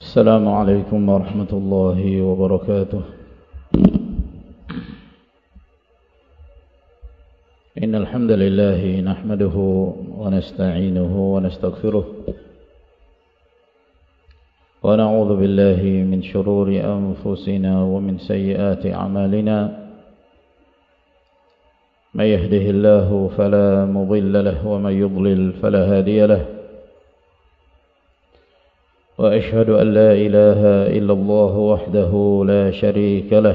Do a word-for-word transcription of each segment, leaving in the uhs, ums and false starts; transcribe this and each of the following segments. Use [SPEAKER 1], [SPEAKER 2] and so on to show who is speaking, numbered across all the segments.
[SPEAKER 1] السلام عليكم ورحمة الله وبركاته. إن الحمد لله نحمده ونستعينه ونستغفره ونعوذ بالله من شرور أنفسنا ومن سيئات أعمالنا. من يهده الله فلا مضل له ومن يضلل فلا هادي له. وأشهد أن لا إله إلا الله وحده لا شريك له.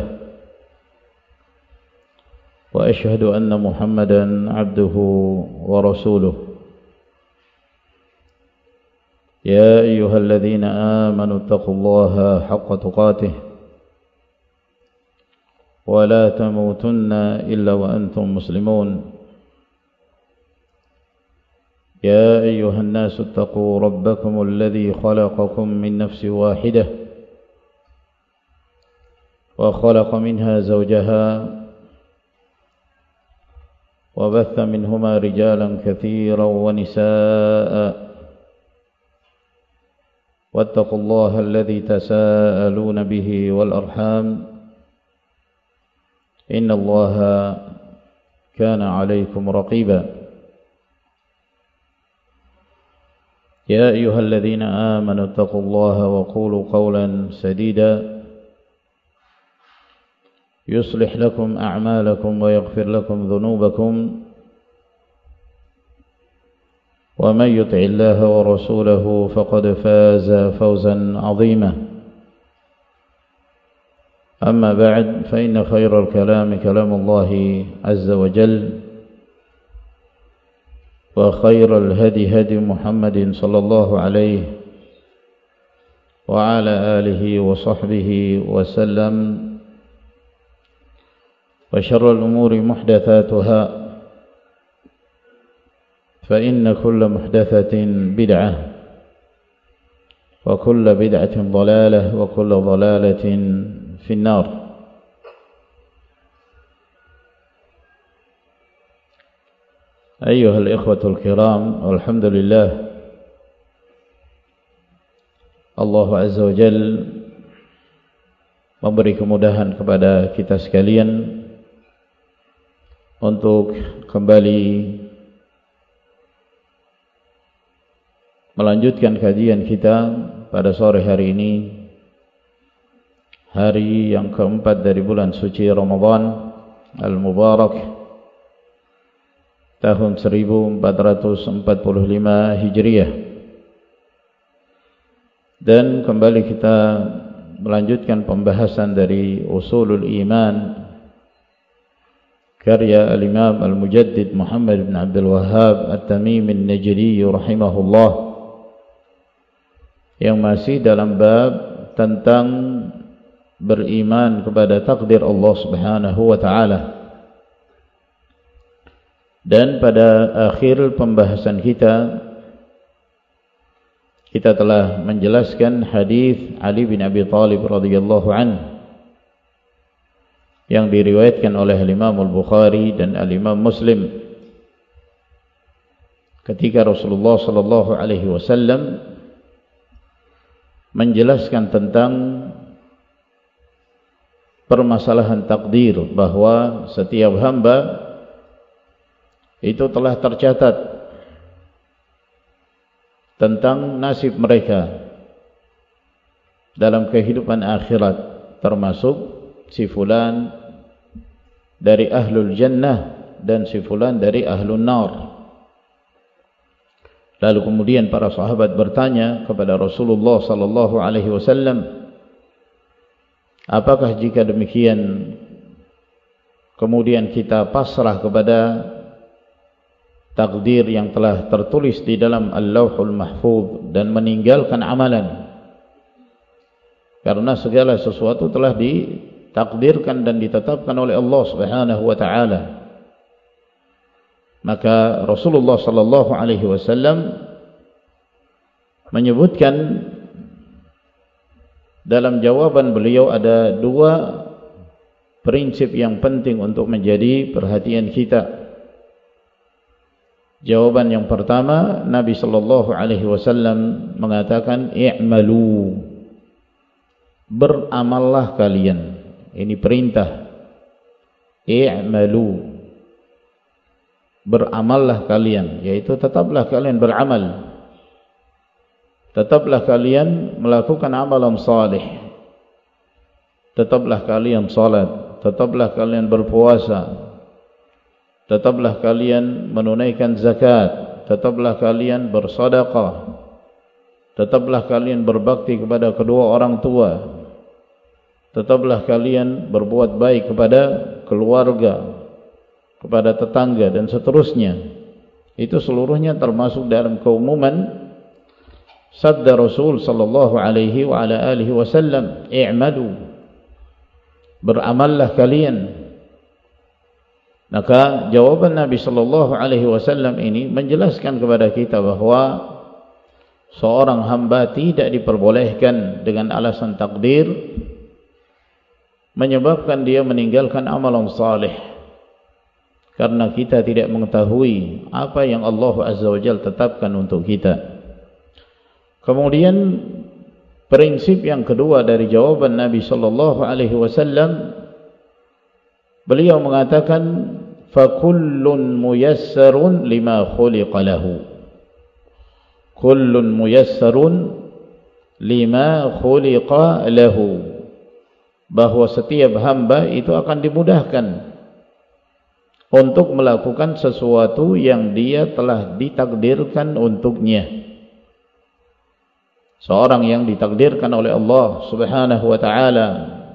[SPEAKER 1] وأشهد أن محمدا عبده ورسوله. يا أيها الذين آمنوا اتقوا الله حق تقاته ولا تموتن إلا وأنتم مسلمون. يا أيها الناس اتقوا ربكم الذي خلقكم من نفس واحدة وخلق منها زوجها وبث منهما رجالا كثيرا ونساء. واتقوا الله الذي تساءلون به والأرحام إن الله كان عليكم رقيبا. يا أيها الذين آمنوا اتقوا الله وقولوا قولا سديدا يصلح لكم أعمالكم ويغفر لكم ذنوبكم. ومن يطع الله ورسوله فقد فاز فوزا عظيما. أما بعد فإن خير الكلام كلام الله عز وجل وخير الهدي هدي محمد صلى الله عليه وعلى آله وصحبه وسلم. وشر الأمور محدثاتها فإن كل محدثة بدعة وكل بدعة ضلالة وكل ضلالة في النار. أيها الإخوة الكرام، والحمد لله Allah Azza wa Jal memberi kemudahan kepada kita sekalian untuk kembali melanjutkan kajian kita pada sore hari ini, hari yang keempat dari bulan suci Ramadan Al-Mubarak tahun seribu empat ratus empat puluh lima Hijriah. Dan kembali kita melanjutkan pembahasan dari Usulul Iman karya Al-Imam Al-Mujaddid Muhammad bin Abdul Wahhab At-Tamimi An-Najdi rahimahullah, yang masih dalam bab tentang beriman kepada takdir Allah Subhanahu wa taala. Dan pada akhir pembahasan kita, kita telah menjelaskan hadis Ali bin Abi Thalib radhiyallahu anhu yang diriwayatkan oleh Imam Al-Bukhari dan Al-Imam Muslim, ketika Rasulullah sallallahu alaihi wasallam menjelaskan tentang permasalahan takdir, bahwa setiap hamba itu telah tercatat tentang nasib mereka dalam kehidupan akhirat, termasuk si fulan dari ahlul jannah dan si fulan dari ahlun nar. Lalu kemudian para sahabat bertanya kepada Rasulullah sallallahu alaihi wasallam, apakah jika demikian kemudian kita pasrah kepada takdir yang telah tertulis di dalam Al-Lauhul Mahfuz dan meninggalkan amalan? Karena segala sesuatu telah ditakdirkan dan ditetapkan oleh Allah Subhanahu wa taala. Maka Rasulullah sallallahu alaihi wasallam menyebutkan dalam jawaban beliau ada dua prinsip yang penting untuk menjadi perhatian kita. Jawaban yang pertama, Nabi sallallahu alaihi wasallam mengatakan i'malu, beramallah kalian. Ini perintah. I'malu, beramallah kalian, yaitu tetaplah kalian beramal, tetaplah kalian melakukan amalan salih, tetaplah kalian salat, tetaplah kalian berpuasa, tetaplah kalian menunaikan zakat, tetaplah kalian bersedekah, tetaplah kalian berbakti kepada kedua orang tua, tetaplah kalian berbuat baik kepada keluarga, kepada tetangga dan seterusnya. Itu seluruhnya termasuk dalam keumuman sabda Rasul sallallahu alaihi wa ala alihi wasallam, i'malu, beramallah kalian. Maka jawaban Nabi sallallahu alaihi wasallam ini menjelaskan kepada kita bahwa seorang hamba tidak diperbolehkan dengan alasan takdir menyebabkan dia meninggalkan amalan salih, karena kita tidak mengetahui apa yang Allah Azza wa Jalla tetapkan untuk kita. Kemudian prinsip yang kedua dari jawaban Nabi sallallahu alaihi wasallam, beliau mengatakan fakullun muyassarun lima khuliqa lahu. Kullun muyassarun lima khuliqa lahu, bahwa setiap hamba itu akan dimudahkan untuk melakukan sesuatu yang dia telah ditakdirkan untuknya. Seorang yang ditakdirkan oleh Allah Subhanahu wa taala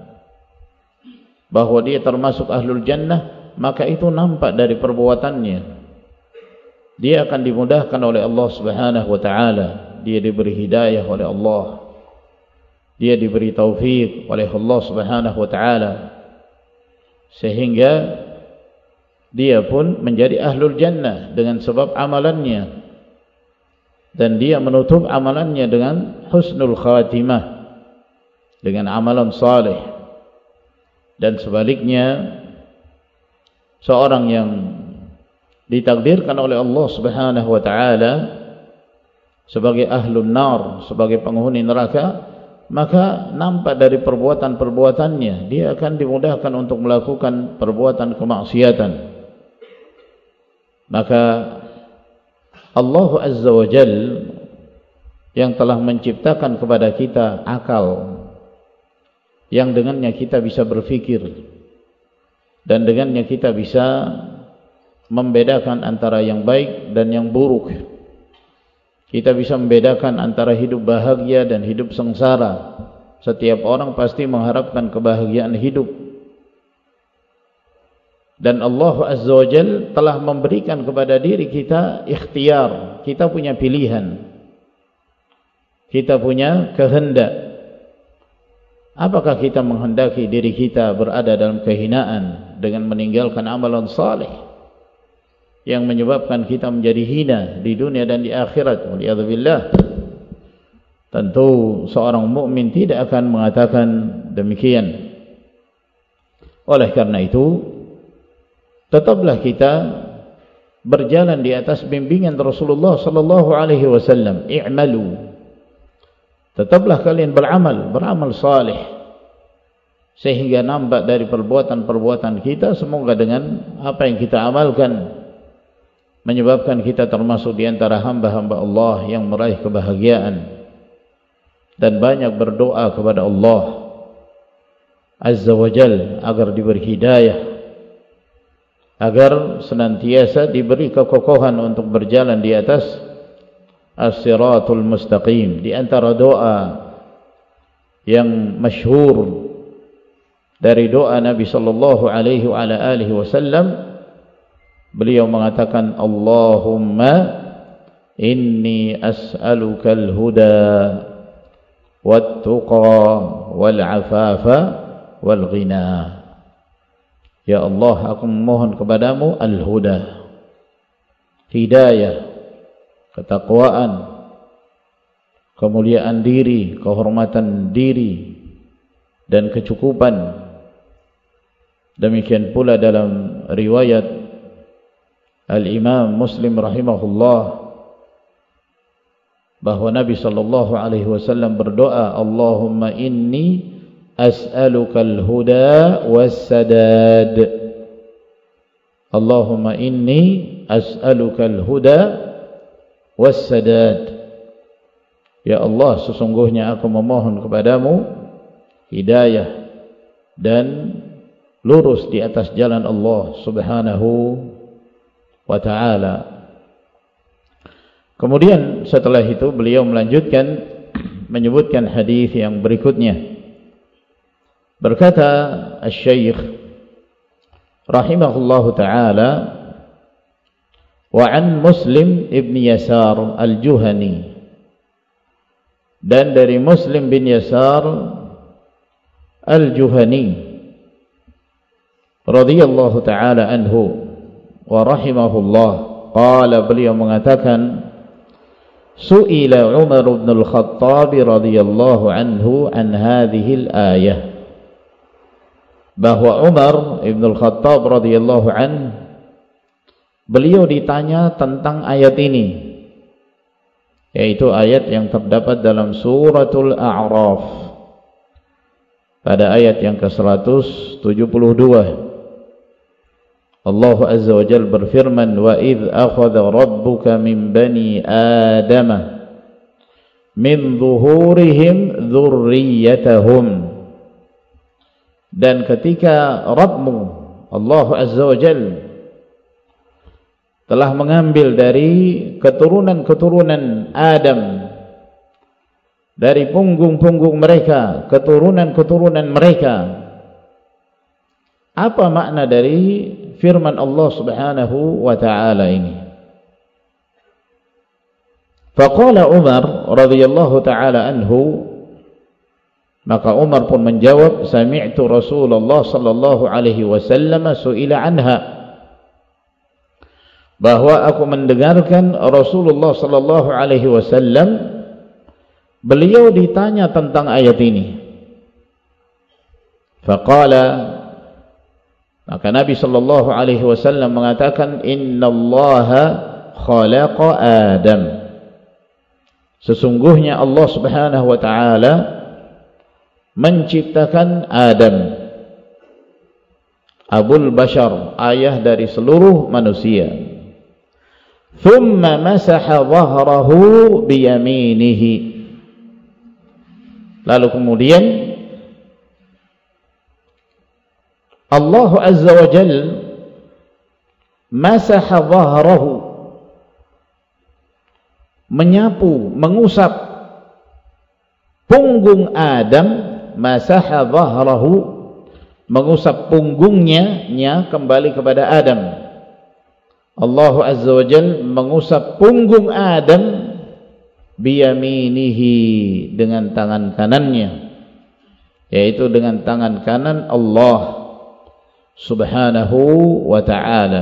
[SPEAKER 1] bahwa dia termasuk ahlul jannah, maka itu nampak dari perbuatannya. Dia akan dimudahkan oleh Allah Subhanahu wa taala, dia diberi hidayah oleh Allah, dia diberi taufik oleh Allah Subhanahu wa taala, sehingga dia pun menjadi ahlul jannah dengan sebab amalannya, dan dia menutup amalannya dengan husnul khatimah, dengan amalan saleh. Dan sebaliknya, seorang yang ditakdirkan oleh Allah Subhanahu wa taala sebagai ahlun nar, sebagai penghuni neraka, maka nampak dari perbuatan-perbuatannya dia akan dimudahkan untuk melakukan perbuatan kemaksiatan. Maka Allah Azza wa Jal yang telah menciptakan kepada kita akal, yang dengannya kita bisa berfikir, dan dengannya kita bisa membedakan antara yang baik dan yang buruk. Kita bisa membedakan antara hidup bahagia dan hidup sengsara. Setiap orang pasti mengharapkan kebahagiaan hidup. Dan Allah Azza wa Jal telah memberikan kepada diri kita ikhtiar. Kita punya pilihan, kita punya kehendak. Apakah kita menghendaki diri kita berada dalam kehinaan dengan meninggalkan amalan saleh yang menyebabkan kita menjadi hina di dunia dan di akhirat? Waliyadzubillah. Tentu seorang mukmin tidak akan mengatakan demikian. Oleh karena itu, tetaplah kita berjalan di atas bimbingan Rasulullah sallallahu alaihi wasallam. I'malu, tetaplah kalian beramal, beramal saleh, sehingga nampak dari perbuatan-perbuatan kita, semoga dengan apa yang kita amalkan menyebabkan kita termasuk di antara hamba-hamba Allah yang meraih kebahagiaan, dan banyak berdoa kepada Allah Azza wa Jal agar diberi hidayah, agar senantiasa diberi kekokohan untuk berjalan di atas as-siratul mustaqim. Di antara doa yang masyhur dari doa Nabi sallallahu alaihi wa ala alihi wasallam, beliau mengatakan, Allahumma inni as'aluka al-huda wat-tuqa wal-afafa wal-ghina. Ya Allah, aku memohon kepadamu al-huda, hidayah, ketakwaan, kemuliaan diri, kehormatan diri, dan kecukupan. Demikian pula dalam riwayat Al-Imam Muslim rahimahullah, bahwa Nabi sallallahu alaihi wasallam berdoa, Allahumma inni as'alukal huda wassadad. Allahumma inni as'alukal huda wassadad. Ya Allah, sesungguhnya aku memohon kepadamu hidayah dan lurus di atas jalan Allah subhanahu wa ta'ala. Kemudian setelah itu beliau melanjutkan menyebutkan hadis yang berikutnya. Berkata Asy-Syaikh rahimahullahu ta'ala, wa an Muslim ibn Yasar al-Juhani, dan dari Muslim bin Yasar al-Juhani radhiyallahu ta'ala anhu wa rahimahullah, qala, beliau mengatakan, su'ila Umar bin al-Khattab radhiyallahu anhu an hadhihi al-ayah, bahwa Umar bin al-Khattab radhiyallahu anhu, beliau ditanya tentang ayat ini, yaitu ayat yang terdapat dalam suratul A'raf pada ayat yang ke seratus tujuh puluh dua. Allah Azza wa Jalla berfirman, wa idh akhadha rabbuka min bani adama min zuhurihim dzurriyyatahum, dan ketika Rabbmu Allah Azza wa Jalla telah mengambil dari keturunan-keturunan Adam, dari punggung-punggung mereka, keturunan-keturunan mereka. Apa makna dari firman Allah subhanahu wa ta'ala ini? Faqala Umar radhiyallahu ta'ala anhu, maka Umar pun menjawab, sami'tu Rasulullah sallallahu alaihi wasallam su'ila anha, bahwa aku mendengarkan Rasulullah sallallahu alaihi wasallam beliau ditanya tentang ayat ini. Faqala, maka Nabi sallallahu alaihi wasallam mengatakan, innallaha khalaqa Adam, sesungguhnya Allah subhanahu wa ta'ala menciptakan Adam, Abul Bashar, ayah dari seluruh manusia. Thumma masaha dhahrahu biyaminihi, lalu kemudian Allah Azza wa Jal masaha dhahrahu, menyapu, mengusap punggung Adam, masaha dhahrahu, mengusap punggungnya nya kembali kepada Adam. Allah Azza wa Jal mengusap punggung Adam biyaminihi, dengan tangan kanannya, yaitu dengan tangan kanan Allah subhanahu wa ta'ala.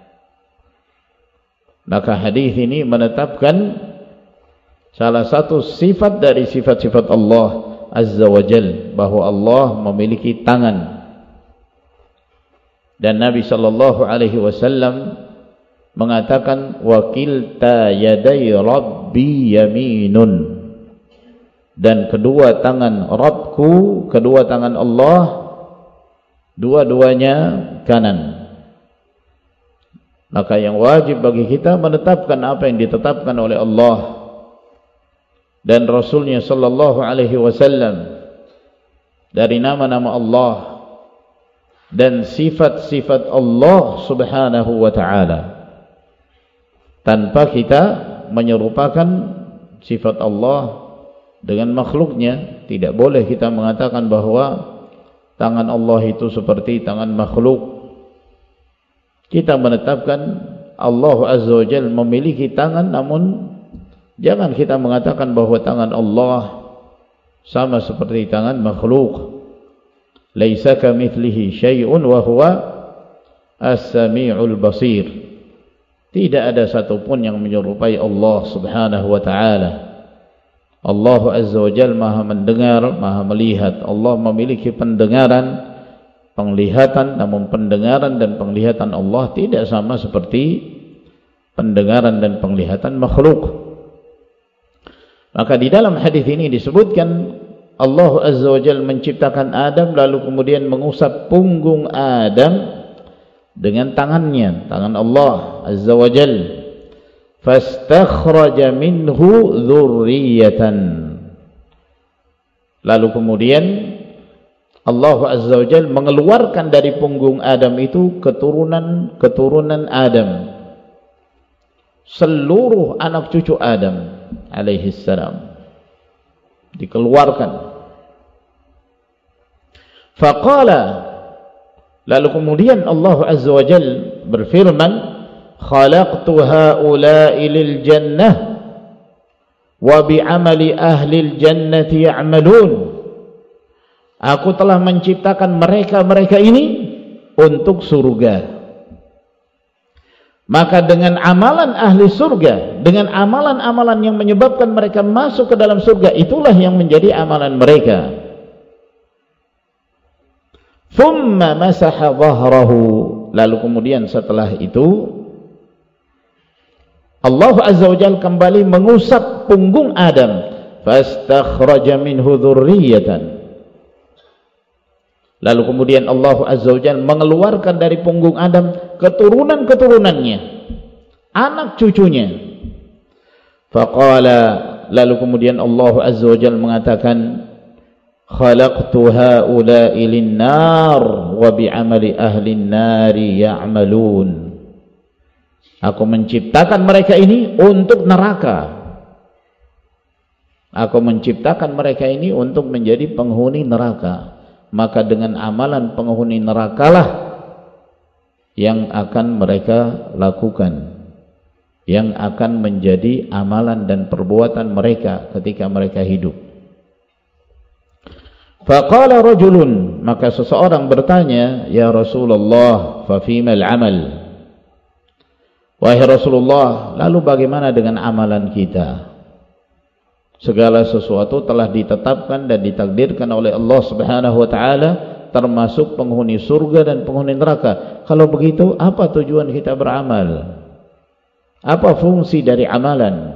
[SPEAKER 1] Maka hadis ini menetapkan salah satu sifat dari sifat-sifat Allah Azza wa Jal, bahwa Allah memiliki tangan. Dan Nabi sallallahu alaihi wasallam mengatakan, wakilta yadai rabbi yaminun, dan kedua tangan Rabbku, kedua tangan Allah, dua-duanya kanan. Maka yang wajib bagi kita menetapkan apa yang ditetapkan oleh Allah dan Rasulnya sallallahu alaihi wasallam dari nama-nama Allah dan sifat-sifat Allah subhanahu wa ta'ala, tanpa kita menyerupakan sifat Allah dengan makhluknya. Tidak boleh kita mengatakan bahwa tangan Allah itu seperti tangan makhluk. Kita menetapkan Allah Azza wa Jalla memiliki tangan, namun jangan kita mengatakan bahwa tangan Allah sama seperti tangan makhluk. Laisa kamitslihi syai'un wa huwa as-sami'ul basir. Tidak ada satupun yang menyerupai Allah subhanahu wa ta'ala. Allah Azza wa Jalla maha mendengar, maha melihat. Allah memiliki pendengaran, penglihatan, namun pendengaran dan penglihatan Allah tidak sama seperti pendengaran dan penglihatan makhluk. Maka di dalam hadis ini disebutkan Allah Azza wa Jalla menciptakan Adam lalu kemudian mengusap punggung Adam dengan tangannya, tangan Allah Azza wa Jalla. Fastakhraja minhu dzurriyyatan. Lalu kemudian Allah Azza wa Jalla mengeluarkan dari punggung Adam itu keturunan-keturunan Adam. Seluruh anak cucu Adam alaihi salam dikeluarkan. Faqala, lalu kemudian Allah Azza wa Jalla berfirman, khalaqtu haula'i lil jannah wa bi'amali ahli al jannati ya'malun. Aku telah menciptakan mereka-mereka ini untuk surga. Maka dengan amalan ahli surga, dengan amalan-amalan yang menyebabkan mereka masuk ke dalam surga, itulah yang menjadi amalan mereka. Thumma masaha dhahrahu. Lalu kemudian setelah itu Allah Azza wa Jalla kembali mengusap punggung Adam. Fastakhraja minhu dzurriyyatan. Lalu kemudian Allah Azza wa Jalla mengeluarkan dari punggung Adam keturunan-keturunannya, anak cucunya. Faqala, lalu kemudian Allah Azza wa Jalla mengatakan, khalaqtu haula'i lin-nar wa bi'amali ahli an-nari ya'malun. Aku menciptakan mereka ini untuk neraka. Aku menciptakan mereka ini untuk menjadi penghuni neraka. Maka dengan amalan penghuni nerakalah yang akan mereka lakukan, yang akan menjadi amalan dan perbuatan mereka ketika mereka hidup. Faqala rajulun, maka seseorang bertanya, ya Rasulullah, fa fimal amal? Wahai Rasulullah, lalu bagaimana dengan amalan kita? Segala sesuatu telah ditetapkan dan ditakdirkan oleh Allah Subhanahu wa taala, termasuk penghuni surga dan penghuni neraka. Kalau begitu, apa tujuan kita beramal? Apa fungsi dari amalan?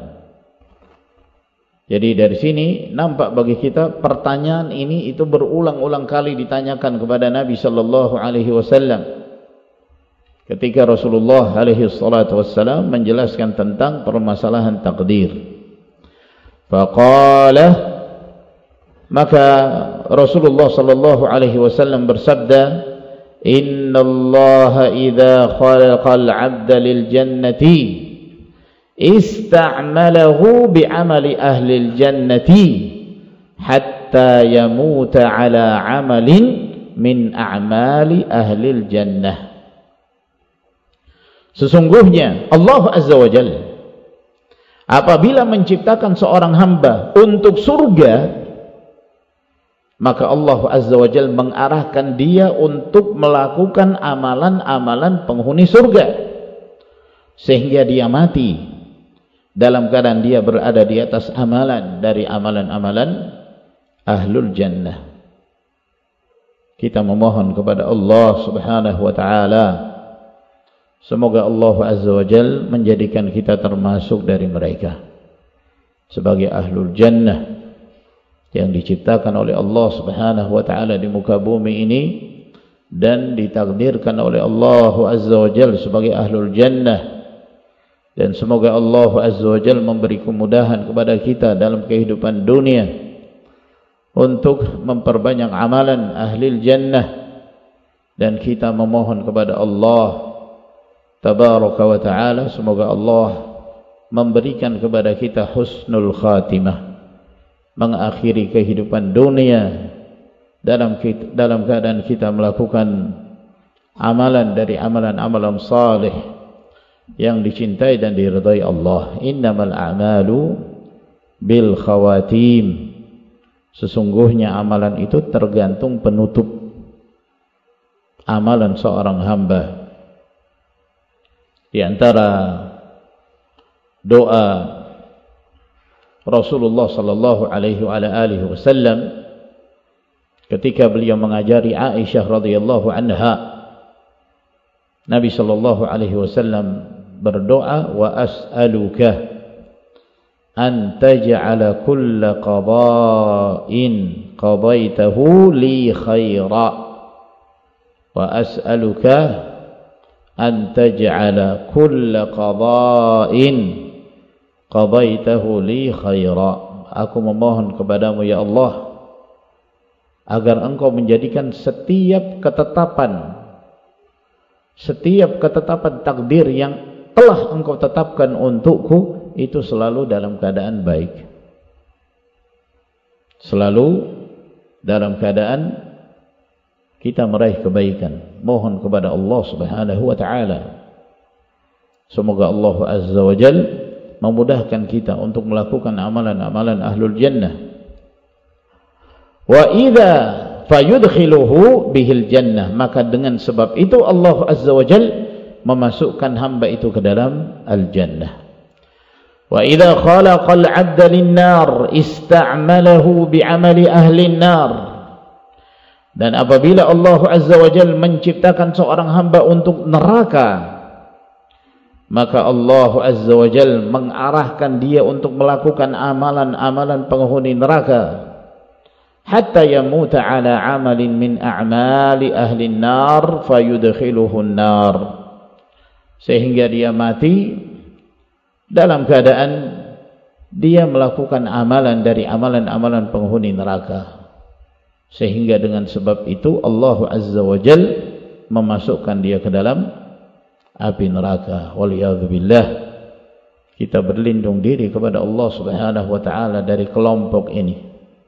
[SPEAKER 1] Jadi dari sini nampak bagi kita pertanyaan ini itu berulang-ulang kali ditanyakan kepada Nabi sallallahu alaihi wasallam. Ketika Rasulullah alaihi salatu wassalam menjelaskan tentang permasalahan takdir. Faqala, maka Rasulullah sallallahu alaihi wasallam bersabda, innallaha idza khalaqal 'abda lil jannati ista'malahu bi'amali ahli al jannati hatta yamuta 'ala 'amalin min a'mali ahli al jannah. Sesungguhnya Allah Azza wa Jalla apabila menciptakan seorang hamba untuk surga, maka Allah Azza wa Jalla mengarahkan dia untuk melakukan amalan-amalan penghuni surga, sehingga dia mati dalam keadaan dia berada di atas amalan dari amalan-amalan ahlul jannah. Kita memohon kepada Allah Subhanahu wa taala, semoga Allah Azza wa Jalla menjadikan kita termasuk dari mereka sebagai ahlul jannah yang diciptakan oleh Allah Subhanahu wa taala di muka bumi ini dan ditakdirkan oleh Allah Azza wa Jalla sebagai ahlul jannah. Dan semoga Allah Azza wa Jalla memberi kemudahan kepada kita dalam kehidupan dunia untuk memperbanyak amalan ahlil jannah, dan kita memohon kepada Allah Tabaraka wa ta'ala, semoga Allah memberikan kepada kita husnul khatimah, mengakhiri kehidupan dunia dalam dalam keadaan kita melakukan amalan dari amalan-amalan salih yang dicintai dan diridai Allah. Innamal a'malu bil khawatim. Sesungguhnya amalan itu tergantung penutup amalan seorang hamba. Di antara doa Rasulullah sallallahu alaihi wa alihi wasallam ketika beliau mengajari Aisyah radhiyallahu anha, Nabi sallallahu alaihi wasallam berdoa, wa as'aluka an taj'ala kulla qada'in qadaitahu li khaira wa as'aluka an taj'ala kulla qada'in qadaitahu li khaira. Aku memohon kepadamu ya Allah agar engkau menjadikan setiap ketetapan setiap ketetapan takdir yang telah engkau tetapkan untukku itu selalu dalam keadaan baik, selalu dalam keadaan kita meraih kebaikan. Mohon kepada Allah Subhanahu wa taala semoga Allah Azza wa Jalla memudahkan kita untuk melakukan amalan-amalan ahlul jannah. Wa idza fayudkhiluhu bihil jannah, maka dengan sebab itu Allah Azza wa Jalla memasukkan hamba itu ke dalam al-jannah. Wa idza khalaqal 'abda lin-nar ista'malahu bi'amali ahli an-nar, dan apabila Allah Azza wa Jalla menciptakan seorang hamba untuk neraka, maka Allah Azza wa Jalla mengarahkan dia untuk melakukan amalan-amalan penghuni neraka hatta yamuta ala amalin min a'mali ahli an-nar fayudkhiluhu an-nar, sehingga dia mati dalam keadaan dia melakukan amalan dari amalan-amalan penghuni neraka, sehingga dengan sebab itu Allah Azza wa Jalla memasukkan dia ke dalam api neraka. Waliyadzubillah. Kita berlindung diri kepada Allah Subhanahu wa taala dari kelompok ini.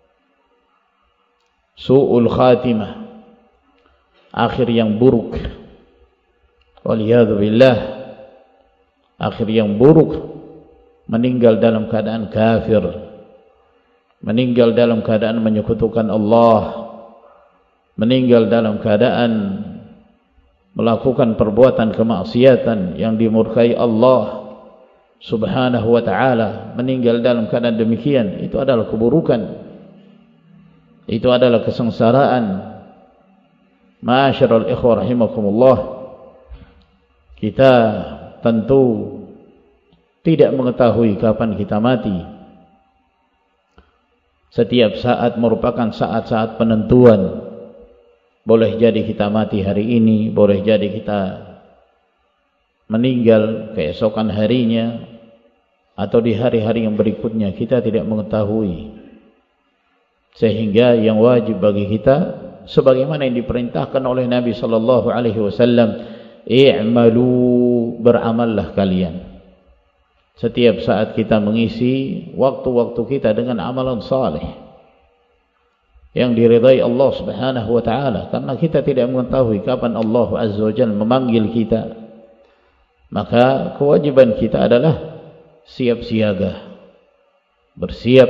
[SPEAKER 1] Su'ul khatimah, akhir yang buruk. Waliyadzubillah, akhir yang buruk, meninggal dalam keadaan kafir, meninggal dalam keadaan menyekutukan Allah, meninggal dalam keadaan melakukan perbuatan kemaksiatan yang dimurkai Allah Subhanahu wa ta'ala. Meninggal dalam keadaan demikian, itu adalah keburukan, itu adalah kesengsaraan. Ma'asyiral ikhwah rahimakumullah, kita tentu tidak mengetahui kapan kita mati. Setiap saat merupakan saat-saat penentuan. Boleh jadi kita mati hari ini, boleh jadi kita meninggal keesokan harinya, atau di hari-hari yang berikutnya, kita tidak mengetahui. Sehingga yang wajib bagi kita, sebagaimana yang diperintahkan oleh Nabi sallallahu alaihi wasallam, i'malu, beramallah kalian. Setiap saat kita mengisi waktu-waktu kita dengan amalan saleh yang diridai Allah Subhanahu wa taala, karena kita tidak mengetahui kapan Allah Azza wa Jalla memanggil kita. Maka kewajiban kita adalah siap siaga, bersiap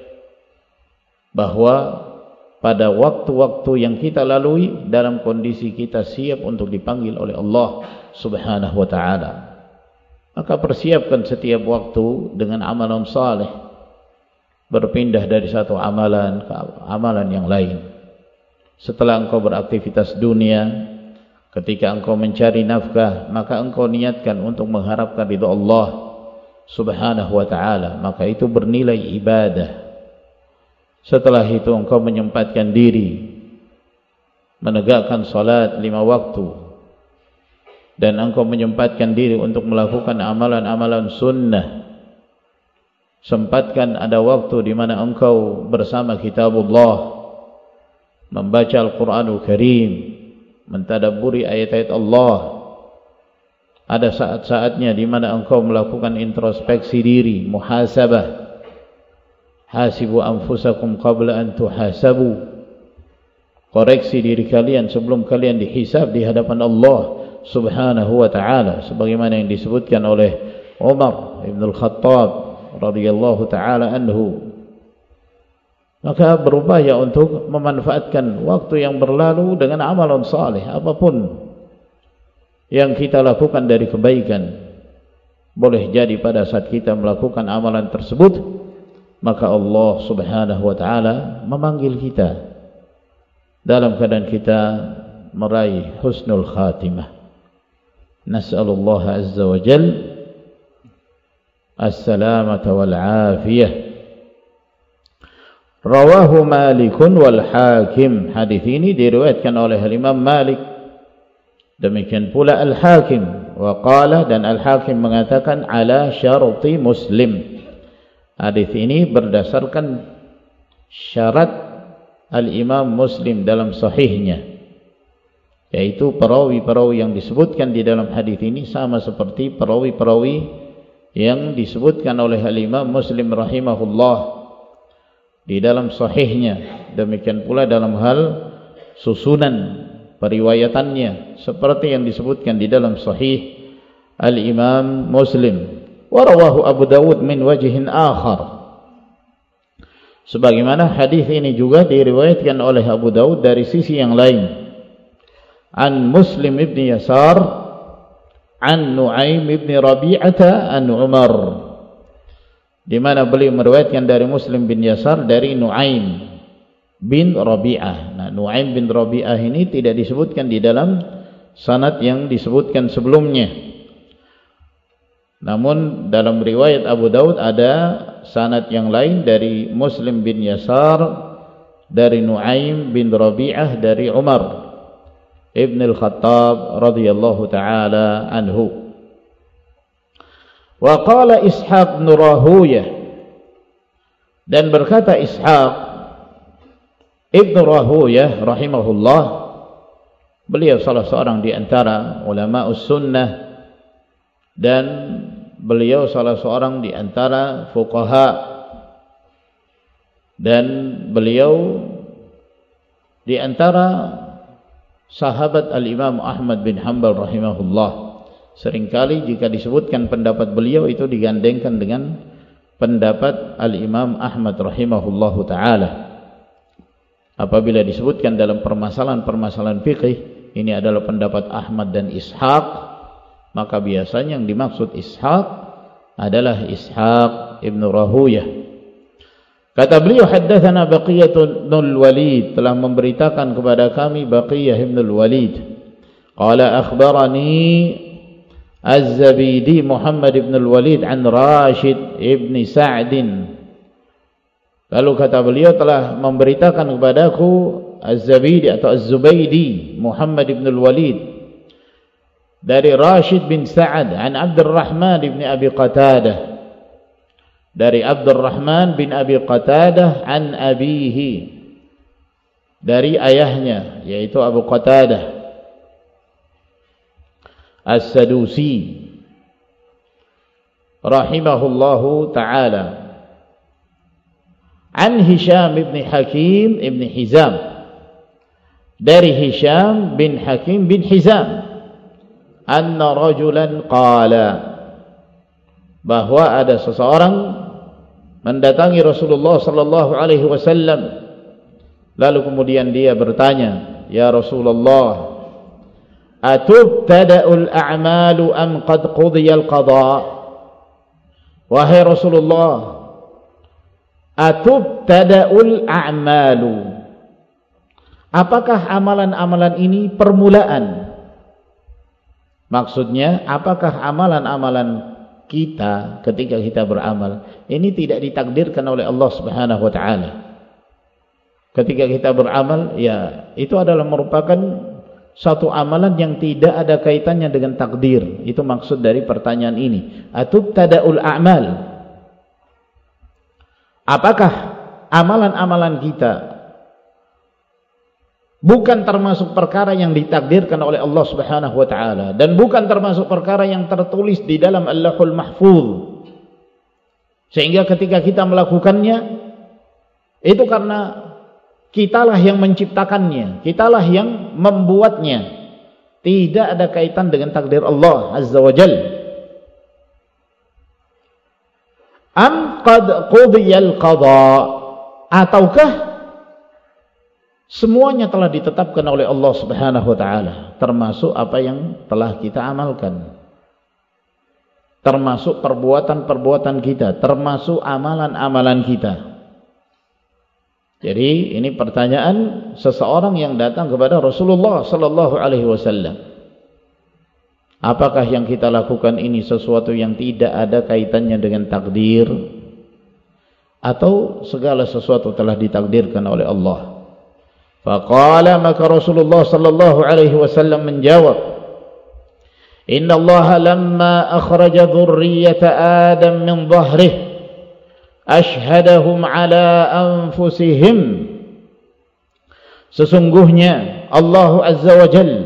[SPEAKER 1] bahwa pada waktu-waktu yang kita lalui dalam kondisi kita siap untuk dipanggil oleh Allah Subhanahu wa taala. Maka persiapkan setiap waktu dengan amalan saleh, berpindah dari satu amalan ke amalan yang lain. Setelah engkau beraktivitas dunia, ketika engkau mencari nafkah, maka engkau niatkan untuk mengharapkan ridha Allah Subhanahu wa taala, maka itu bernilai ibadah. Setelah itu engkau menyempatkan diri menegakkan salat lima waktu, dan engkau menyempatkan diri untuk melakukan amalan-amalan sunnah. Sempatkan ada waktu di mana engkau bersama kitabullah, membaca Al-Quranul Karim, mentadabburi ayat-ayat Allah. Ada saat-saatnya di mana engkau melakukan introspeksi diri, muhasabah. Hasibu anfusakum qabla an tuhasabu. Koreksi diri kalian sebelum kalian dihisab di hadapan Allah Subhanahu wa ta'ala, sebagaimana yang disebutkan oleh Umar Ibn Al-Khattab radhiyallahu ta'ala anhu. Maka berupaya untuk memanfaatkan waktu yang berlalu dengan amalan saleh, apapun yang kita lakukan dari kebaikan. Boleh jadi pada saat kita melakukan amalan tersebut, maka Allah Subhanahu wa ta'ala memanggil kita dalam keadaan kita meraih husnul khatimah. Nas'alullah azza wa jalla as-salamata wal afiyah. Rawahu Malikun wal Hakim. Hadis ini diriwayatkan oleh Imam Malik, demikian pula Al-Hakim. Wa qala, dan Al-Hakim mengatakan ala syarti Muslim. Hadis ini berdasarkan syarat Al-Imam Muslim dalam sahihnya, yaitu perawi-perawi yang disebutkan di dalam hadis ini sama seperti perawi-perawi yang disebutkan oleh Al-Imam Muslim rahimahullah di dalam sahihnya. Demikian pula dalam hal susunan periwayatannya seperti yang disebutkan di dalam sahih Al-Imam Muslim. Wa rawahu Abu Dawud min wajhin akhar. Sebagaimana hadis ini juga diriwayatkan oleh Abu Dawud dari sisi yang lain. An Muslim ibn Yasar an Nu'aim ibn Rabi'ata an Umar, di mana beliau meriwayatkan dari Muslim bin Yasar dari Nu'aim bin Rabi'ah. Nah, Nu'aim bin Rabi'ah ini tidak disebutkan di dalam sanad yang disebutkan sebelumnya. Namun dalam riwayat Abu Daud ada sanad yang lain dari Muslim bin Yasar dari Nu'aim bin Rabi'ah dari Umar Ibn al-Khattab radhiyallahu ta'ala anhu. Wa qala Ishaq bin Rahuyah, dan berkata Ishaq Ibn Rahuyah rahimahullah, beliau salah seorang di antara ulama us-sunnah dan beliau salah seorang di antara fuqaha, dan beliau di antara sahabat Al-Imam Ahmad bin Hanbal rahimahullah. Seringkali jika disebutkan pendapat beliau itu digandengkan dengan pendapat Al-Imam Ahmad rahimahullahu ta'ala. Apabila disebutkan dalam permasalahan-permasalahan fikih, ini adalah pendapat Ahmad dan Ishaq, maka biasanya yang dimaksud Ishaq adalah Ishaq ibn Rahuyah. Kata beliau, haddatsana Baqiyah bin al-Walid, telah memberitakan kepada kami Baqiyah bin al-Walid. Qala akhbarani Az-Zabidi Muhammad ibn al-Walid an Rashid ibn Sa'din. Lalu kata beliau, telah memberitakan kepadaku Az-Zabidi atau Az-Zubaydi Muhammad ibn al-Walid dari Rashid bin Sa'ad an Abdurrahman ibn Abi Qatadah, dari Abdurrahman bin Abi Qatadah an abihi, dari ayahnya yaitu Abu Qatadah As-Sadusi rahimahullahu ta'ala, an Hisham ibn Hakim ibn Hizam, dari Hisham bin Hakim bin Hizam, anna rajulan qala, bahwa ada seseorang mendatangi Rasulullah sallallahu alaihi wasallam, lalu kemudian dia bertanya, ya Rasulullah, atubtada'ul a'malu am qad qudiyal qada? Wahai Rasulullah, atubtada'ul a'malu, apakah amalan-amalan ini permulaan? Maksudnya, apakah amalan-amalan kita ketika kita beramal ini tidak ditakdirkan oleh Allah Subhanahu wa taala? Ketika kita beramal, ya itu adalah merupakan satu amalan yang tidak ada kaitannya dengan takdir. Itu maksud dari pertanyaan ini. Atubtada'ul a'mal, apakah amalan-amalan kita bukan termasuk perkara yang ditakdirkan oleh Allah Subhanahu wa taala, dan bukan termasuk perkara yang tertulis di dalam Allahul Mahfuz, sehingga ketika kita melakukannya itu karena kitalah yang menciptakannya, kitalah yang membuatnya, tidak ada kaitan dengan takdir Allah Azza wa Jalla. Am qad qudiyal qada, ataukah semuanya telah ditetapkan oleh Allah Subhanahu wa taala, termasuk apa yang telah kita amalkan, termasuk perbuatan-perbuatan kita, termasuk amalan-amalan kita. Jadi ini pertanyaan seseorang yang datang kepada Rasulullah sallallahu alaihi wasallam. Apakah yang kita lakukan ini sesuatu yang tidak ada kaitannya dengan takdir? atau segala sesuatu telah ditakdirkan oleh Allah. Faqala, maka Rasulullah sallallahu alaihi wasallam menjawab, Inna Allah lamma akhraja dhurriyyata Adam min dhahrihi ashhadahum ala anfusihim. Sesungguhnya Allah Azza wa Jal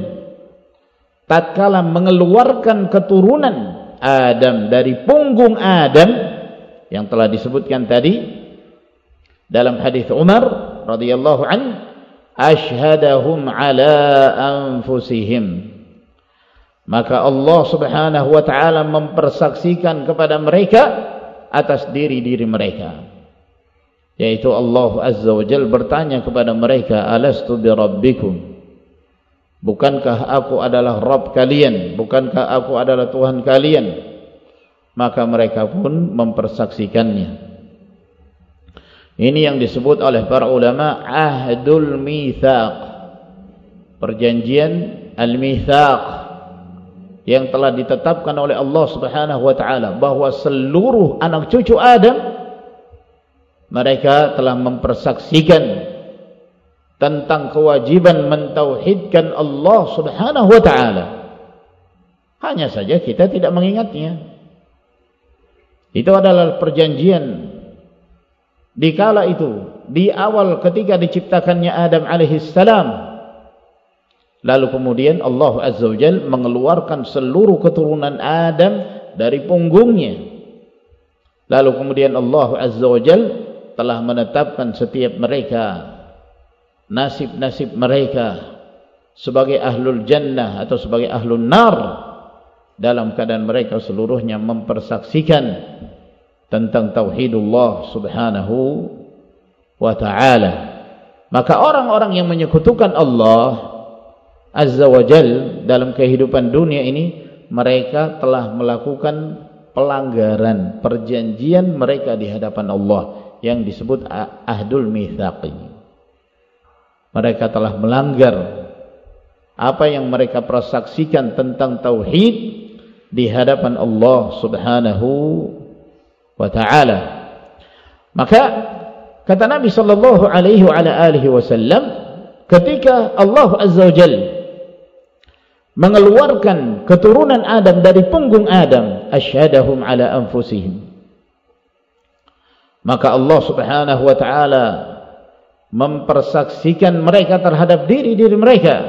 [SPEAKER 1] tatkala mengeluarkan keturunan Adam dari punggung Adam yang telah disebutkan tadi dalam hadis Umar radhiyallahu an, ashhadahum ala anfusihim, maka Allah Subhanahu wa taala mempersaksikan kepada mereka atas diri-diri mereka, yaitu Allah Azza wa Jalla bertanya kepada mereka, alastu bi rabbikum, bukankah aku adalah Rabb kalian, bukankah aku adalah Tuhan kalian? Maka mereka pun mempersaksikannya. Ini yang disebut oleh para ulama ahdul mitsaq, perjanjian al-mitsaq yang telah ditetapkan oleh Allah Subhanahu wa taala bahwa seluruh anak cucu Adam mereka telah mempersaksikan tentang kewajiban mentauhidkan Allah Subhanahu wa taala. Hanya saja kita tidak mengingatnya. Itu adalah perjanjian di kala itu, di awal ketika diciptakannya Adam alaihissalam. Lalu kemudian Allah Azza wa Jalla mengeluarkan seluruh keturunan Adam dari punggungnya. Lalu kemudian Allah Azza wa Jalla telah menetapkan setiap mereka, nasib-nasib mereka sebagai ahlul jannah atau sebagai ahlul nar, dalam keadaan mereka seluruhnya mempersaksikan tentang tauhidullah Subhanahu wa ta'ala. Maka orang-orang yang menyekutukan Allah Azza wa Jal dalam kehidupan dunia ini, mereka telah melakukan pelanggaran perjanjian mereka di hadapan Allah yang disebut ahdul mitsaq. Mereka telah melanggar apa yang mereka persaksikan tentang tauhid di hadapan Allah Subhanahu wa ta'ala. Maka kata Nabi sallallahu alaihi wa ala alihi wasallam, ketika Allah Azza wa Jalla mengeluarkan keturunan Adam dari punggung Adam, asyhadahum ala anfusihim, maka Allah Subhanahu wa ta'ala mempersaksikan mereka terhadap diri-diri mereka.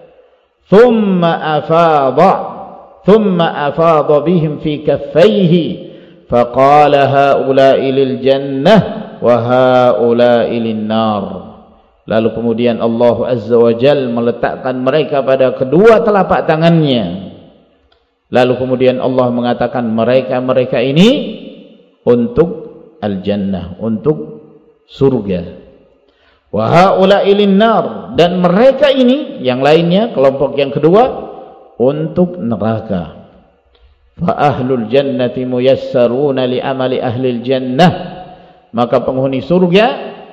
[SPEAKER 1] Thumma afadha ثم أفاض بهم في كفيه فقال هؤلاء للجنة وهؤلاء للنار. Lalu kemudian Allah Azza wa Jalla meletakkan mereka pada kedua telapak tangannya. Lalu kemudian Allah mengatakan mereka-mereka ini untuk al-jannah, untuk surga. Wa haula'i lin-nar, dan mereka ini yang lainnya, kelompok yang kedua, untuk neraka. Fa ahlul jannati muyassaruna li amali ahlil jannah, maka penghuni surga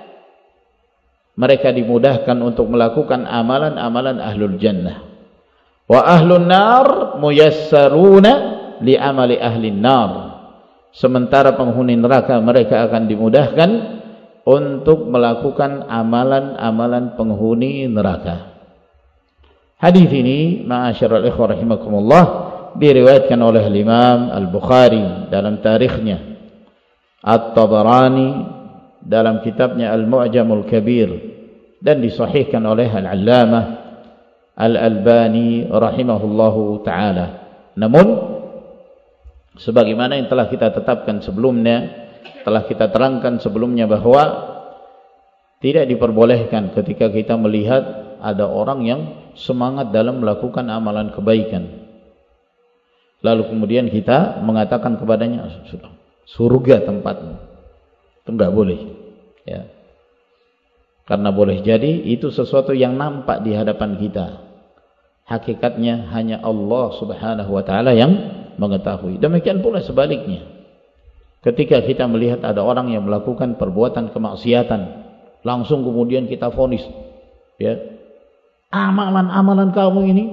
[SPEAKER 1] mereka dimudahkan untuk melakukan amalan-amalan ahlul jannah. Wa ahlun nar muyassaruna li amali ahlin nar, sementara penghuni neraka mereka akan dimudahkan untuk melakukan amalan-amalan penghuni neraka. Hadis ini, ma'asyiral ikhwah rahimakumullah, diriwayatkan oleh Imam Al-Bukhari dalam tarikhnya, At-Tabarani dalam kitabnya Al-Mu'jamul Kabir, dan disahihkan oleh Al-Allamah Al-Albani rahimahullahu ta'ala. Namun sebagaimana yang telah kita tetapkan sebelumnya, telah kita terangkan sebelumnya, bahwa tidak diperbolehkan ketika kita melihat ada orang yang semangat dalam melakukan amalan kebaikan, lalu kemudian kita mengatakan kepadanya, sudah surga tempatmu. Itu enggak boleh, ya. Karena boleh jadi itu sesuatu yang nampak di hadapan kita, hakikatnya hanya Allah Subhanahu wa ta'ala yang mengetahui. Demikian pula sebaliknya, ketika kita melihat ada orang yang melakukan perbuatan kemaksiatan, langsung kemudian kita vonis, ya, amalan-amalan kamu ini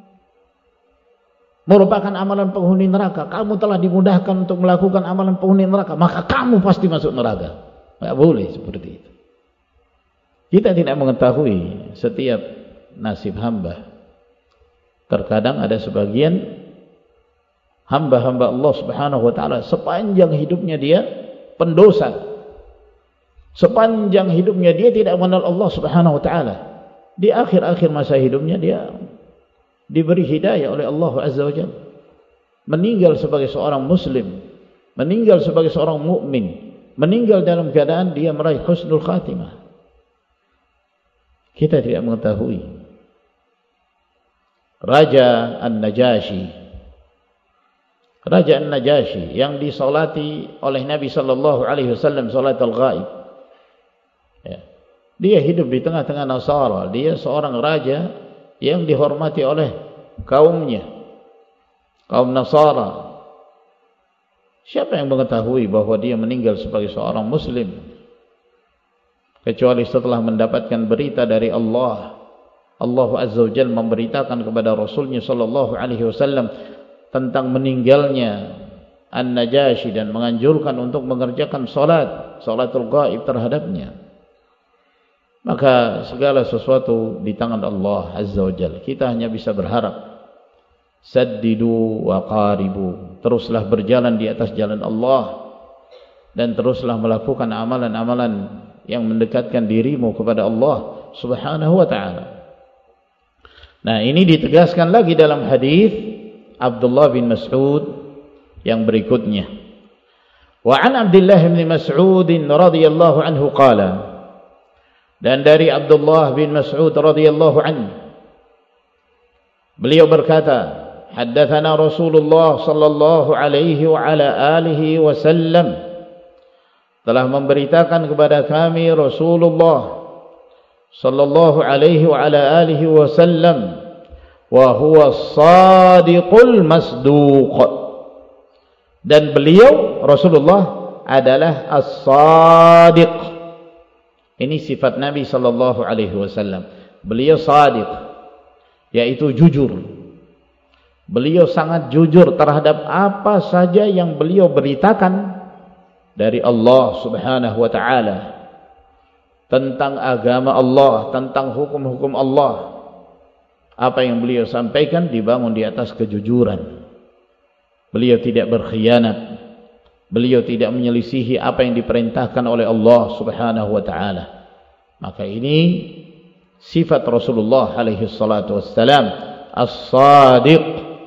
[SPEAKER 1] merupakan amalan penghuni neraka, kamu telah dimudahkan untuk melakukan amalan penghuni neraka, maka kamu pasti masuk neraka. Tidak boleh seperti itu. Kita tidak mengetahui setiap nasib hamba. Terkadang ada sebagian hamba-hamba Allah Subhanahu wa taala sepanjang hidupnya dia pendosa. Sepanjang hidupnya dia tidak mengenal Allah Subhanahu wa taala. Di akhir-akhir masa hidupnya dia diberi hidayah oleh Allah Azza wa Jalla. Meninggal sebagai seorang muslim, meninggal sebagai seorang mukmin, meninggal dalam keadaan dia meraih husnul khatimah. Kita tidak mengetahui. Raja An-Najashi, Raja An-Najashi yang disolati oleh Nabi sallallahu alaihi wasallam salat al-ghaib. Ya. Dia hidup di tengah-tengah Nasara. Dia seorang raja yang dihormati oleh kaumnya, kaum Nasara. Siapa yang mengetahui bahwa dia meninggal sebagai seorang muslim, kecuali setelah mendapatkan berita dari Allah. Allah Azza wa Jalla memberitakan kepada Rasulnya sallallahu alaihi wasallam tentang meninggalnya An-Najashi dan menganjurkan untuk mengerjakan salat, salatul ghaib terhadapnya. Maka segala sesuatu di tangan Allah Azza wa Jalla. Kita hanya bisa berharap. Saddidu wa qaribu. Teruslah berjalan di atas jalan Allah dan teruslah melakukan amalan-amalan yang mendekatkan dirimu kepada Allah Subhanahu wa taala. Nah, ini ditegaskan lagi dalam hadis Abdullah bin Mas'ud yang berikutnya. Wa an Abdullah bin Mas'ud radhiyallahu anhu qala, dan dari Abdullah bin Mas'ud radhiyallahu anhu beliau berkata, haddatsana Rasulullah sallallahu alaihi wa ala alihi wasallam, telah memberitakan kepada kami Rasulullah sallallahu alaihi wa ala alihi wasallam, wa huwa as-sadiqul masduq, dan beliau Rasulullah adalah as-sadiq. Ini sifat Nabi sallallahu alaihi wasallam. Beliau sadiq, yaitu jujur. Beliau sangat jujur terhadap apa saja yang beliau beritakan dari Allah Subhanahu wa taala, tentang agama Allah, tentang hukum-hukum Allah. Apa yang beliau sampaikan dibangun di atas kejujuran. Beliau tidak berkhianat. Beliau tidak menyelisihi apa yang diperintahkan oleh Allah Subhanahu wa taala. Maka ini sifat Rasulullah alaihi salatu wassalam, as-sadiq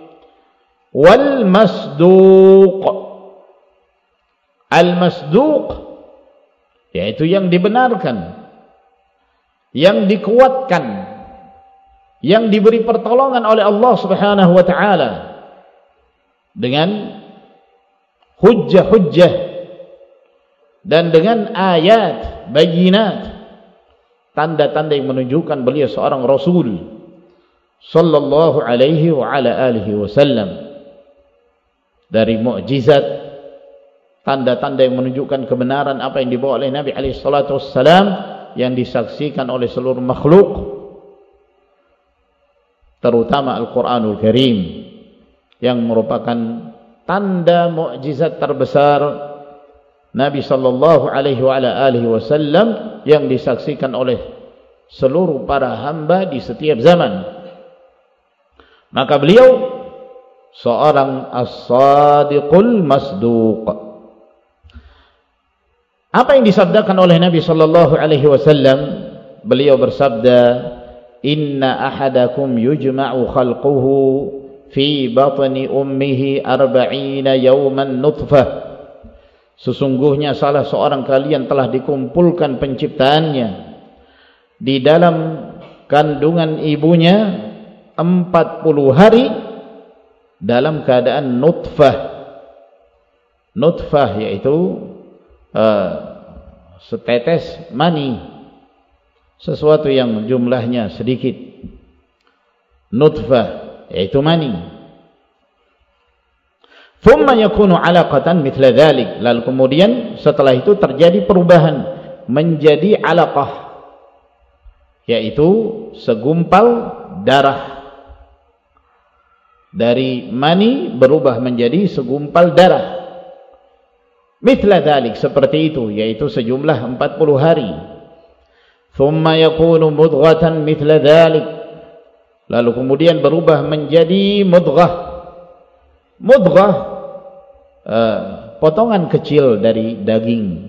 [SPEAKER 1] wal masduq. Al-masduq yaitu yang dibenarkan, yang dikuatkan, yang diberi pertolongan oleh Allah Subhanahu wa taala dengan hujjah-hujjah dan dengan ayat, bayinat, tanda-tanda yang menunjukkan beliau seorang Rasul sallallahu alaihi wa ala alihi wasallam. Dari mukjizat, tanda-tanda yang menunjukkan kebenaran apa yang dibawa oleh Nabi alaihi salatu wassalam, yang disaksikan oleh seluruh makhluk, terutama Al-Quranul Karim, yang merupakan tanda mukjizat terbesar Nabi sallallahu alaihi wa ala alihi wasallam, yang disaksikan oleh seluruh para hamba di setiap zaman. Maka beliau seorang as-sadiqul masduq. Apa yang disabdakan oleh Nabi sallallahu alaihi wasallam? Beliau bersabda, inna ahadakum yujma'u khalquhu fi batni ummihi arba'ina yawman nutfah. Sesungguhnya salah seorang kalian telah dikumpulkan penciptaannya di dalam kandungan ibunya empat puluh hari dalam keadaan nutfah. Nutfah yaitu Uh, setetes mani, sesuatu yang jumlahnya sedikit. Nutfah yaitu mani. Thumma yakunu alaqatan mithla dhalik, lalu kemudian setelah itu terjadi perubahan menjadi alaqah, yaitu segumpal darah. Dari mani berubah menjadi segumpal darah. Mithla dzalik, seperti itu, yaitu sejumlah empat puluh hari. Thumma yakunu mudghatan mithla dzalik, lalu kemudian berubah menjadi mudghah. Mudghah uh, potongan kecil dari daging.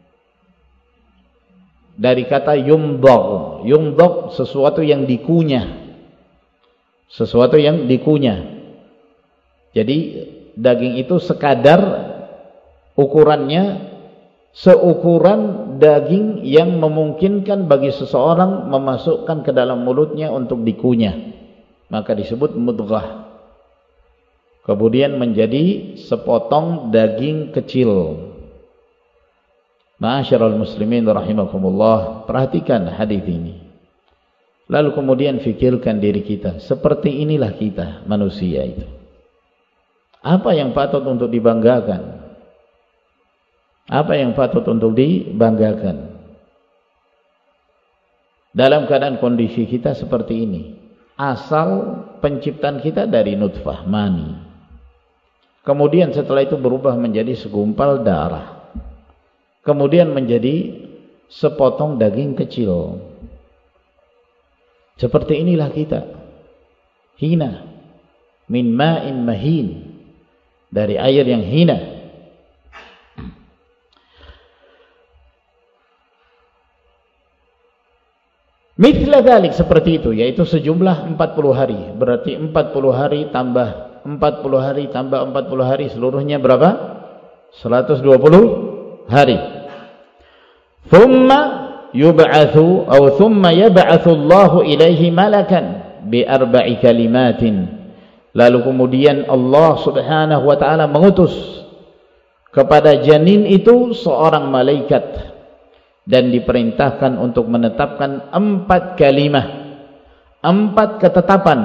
[SPEAKER 1] Dari kata yumdagh. Yumdagh sesuatu yang dikunyah. Sesuatu yang dikunyah. Jadi daging itu sekadar ukurannya seukuran daging yang memungkinkan bagi seseorang memasukkan ke dalam mulutnya untuk dikunyah. Maka disebut mudghah. Kemudian menjadi sepotong daging kecil. Ma'asyiral muslimin rahimakumullah, perhatikan hadis ini. Lalu kemudian fikirkan diri kita, seperti inilah kita manusia itu. Apa yang patut untuk dibanggakan? Apa yang patut untuk dibanggakan? Dalam keadaan kondisi kita seperti ini. Asal penciptaan kita dari nutfah, mani. Kemudian setelah itu berubah menjadi segumpal darah. Kemudian menjadi sepotong daging kecil. Seperti inilah kita. Hina. Min ma'in mahin. Dari air yang hina. Mithla dzalik, seperti itu, yaitu sejumlah empat puluh hari. Berarti empat puluh hari tambah empat puluh hari tambah empat puluh hari, seluruhnya berapa? seratus dua puluh hari. Thumma yub'atsu aw thumma yab'atsu Allahu ilaihi malakan bi arba'i kalimatin. Lalu kemudian Allah Subhanahu wa taala mengutus kepada janin itu seorang malaikat dan diperintahkan untuk menetapkan empat kalimat, empat ketetapan.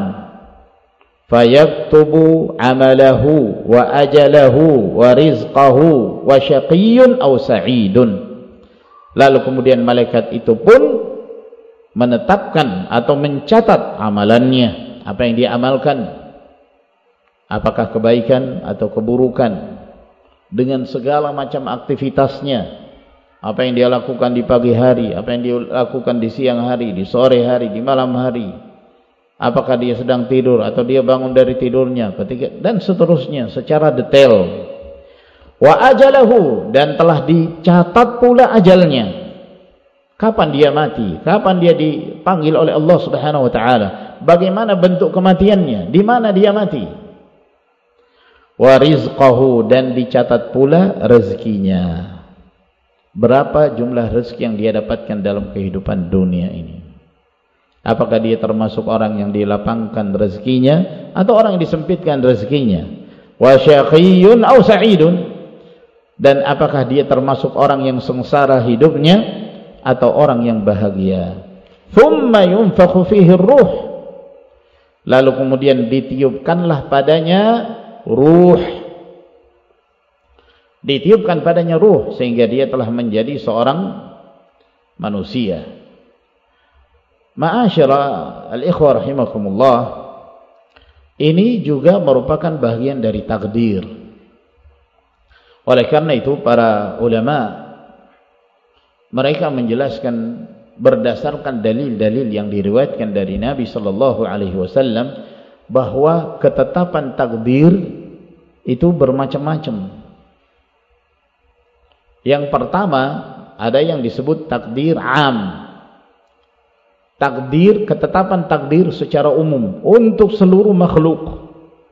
[SPEAKER 1] Fayaktubu amalahu wa ajalahu wa rizqahu wa syaqiyyun aw sa'idun. Lalu kemudian malaikat itu pun menetapkan atau mencatat amalannya, apa yang dia amalkan, apakah kebaikan atau keburukan, dengan segala macam aktivitasnya, apa yang dia lakukan di pagi hari, apa yang dia lakukan di siang hari, di sore hari, di malam hari, apakah dia sedang tidur atau dia bangun dari tidurnya ketika, dan seterusnya secara detail. Wa ajalahu, dan telah dicatat pula ajalnya, kapan dia mati, kapan dia dipanggil oleh Allah Subhanahu wa taala, bagaimana bentuk kematiannya, di mana dia mati. Wa rizqahu, dan dicatat pula rezekinya, berapa jumlah rezeki yang dia dapatkan dalam kehidupan dunia ini. Apakah dia termasuk orang yang dilapangkan rezekinya atau orang yang disempitkan rezekinya. Wa syaqiyyun aw sa'idun, dan apakah dia termasuk orang yang sengsara hidupnya atau orang yang bahagia. Thumma yunfakhu fihi ruh, lalu kemudian ditiupkanlah padanya ruh, ditiupkan padanya ruh sehingga dia telah menjadi seorang manusia. Ma'asyara al-ikhwah rahimakumullah, ini juga merupakan bagian dari takdir. Oleh karena itu para ulama mereka menjelaskan berdasarkan dalil-dalil yang diriwayatkan dari Nabi sallallahu alaihi wasallam bahwa ketetapan takdir itu bermacam-macam. Yang pertama, ada yang disebut takdir am. Takdir, ketetapan takdir secara umum untuk seluruh makhluk.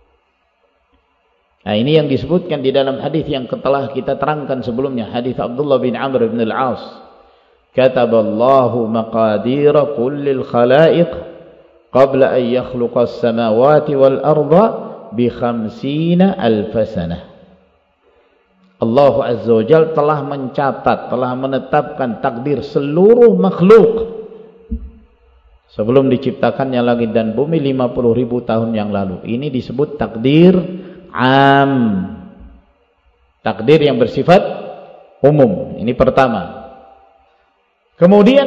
[SPEAKER 1] Nah, ini yang disebutkan di dalam hadis yang telah kita terangkan sebelumnya, hadis Abdullah bin Amr bin Al-As. Kataballahu maqadira kullil khalaiq qabla an yakhluqa as-samawati wal arda bi khamsina alf sanah. Allah Azza wa Jalla telah mencatat, telah menetapkan takdir seluruh makhluk sebelum diciptakannya langit dan bumi lima puluh ribu tahun yang lalu. Ini disebut takdir am, takdir yang bersifat umum. Ini pertama. Kemudian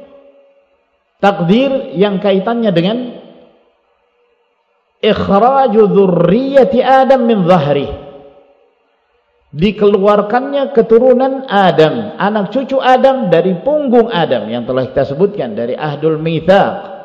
[SPEAKER 1] takdir yang kaitannya dengan ikhraju dzurriyyati Adam min dhahri, dikeluarkannya keturunan Adam, anak cucu Adam dari punggung Adam yang telah kita sebutkan dari Ahdul Mitsaq.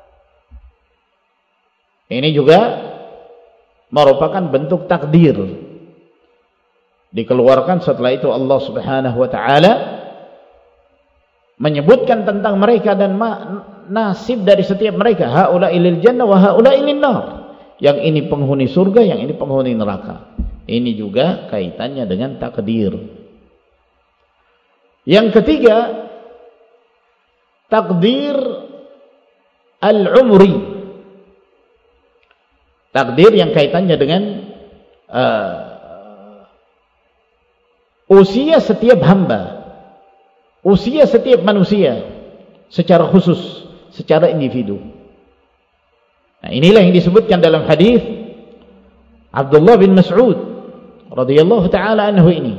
[SPEAKER 1] Ini juga merupakan bentuk takdir. Dikeluarkan, setelah itu Allah Subhanahu wa taala menyebutkan tentang mereka dan nasib dari setiap mereka. Haula'i lil jannah wa haula'i lin nar. Yang ini penghuni surga, yang ini penghuni neraka. Ini juga kaitannya dengan takdir. Yang ketiga, takdir al-umri. Takdir yang kaitannya dengan uh, usia setiap hamba, usia setiap manusia secara khusus, secara individu. Nah, inilah yang disebutkan dalam hadis Abdullah bin Mas'ud radhiyallahu taala anhu ini.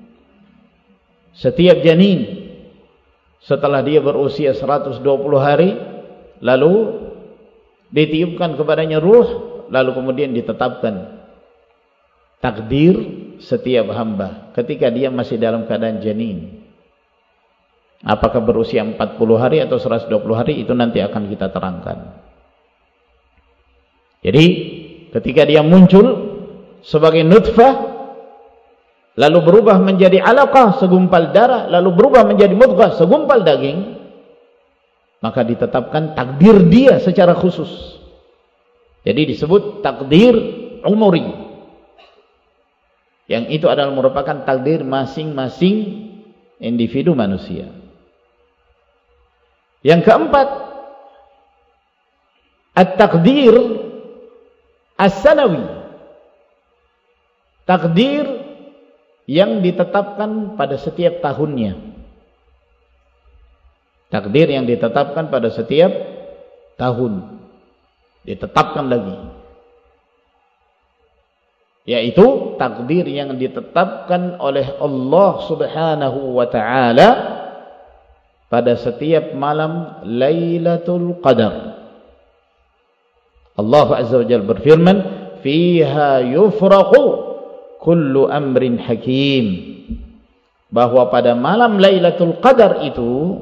[SPEAKER 1] Setiap janin setelah dia berusia seratus dua puluh hari, lalu ditiupkan kepadanya ruh, lalu kemudian ditetapkan takdir setiap hamba ketika dia masih dalam keadaan janin. Apakah berusia empat puluh hari atau seratus dua puluh hari, itu nanti akan kita terangkan. Jadi ketika dia muncul sebagai nutfah, lalu berubah menjadi alaqah, segumpal darah, lalu berubah menjadi mudghah, segumpal daging, maka ditetapkan takdir dia secara khusus. Jadi disebut takdir umuri. Yang itu adalah merupakan takdir masing-masing individu manusia. Yang keempat, at-takdir as-sanawi. Takdir yang ditetapkan pada setiap tahunnya. Takdir yang ditetapkan pada setiap tahun. Ditetapkan lagi, yaitu takdir yang ditetapkan oleh Allah Subhanahu wa ta'ala pada setiap malam Lailatul Qadar. Allah Azza wa Jalla berfirman, fiha yufraqu kullu amrin hakim, bahwa pada malam Lailatul Qadar itu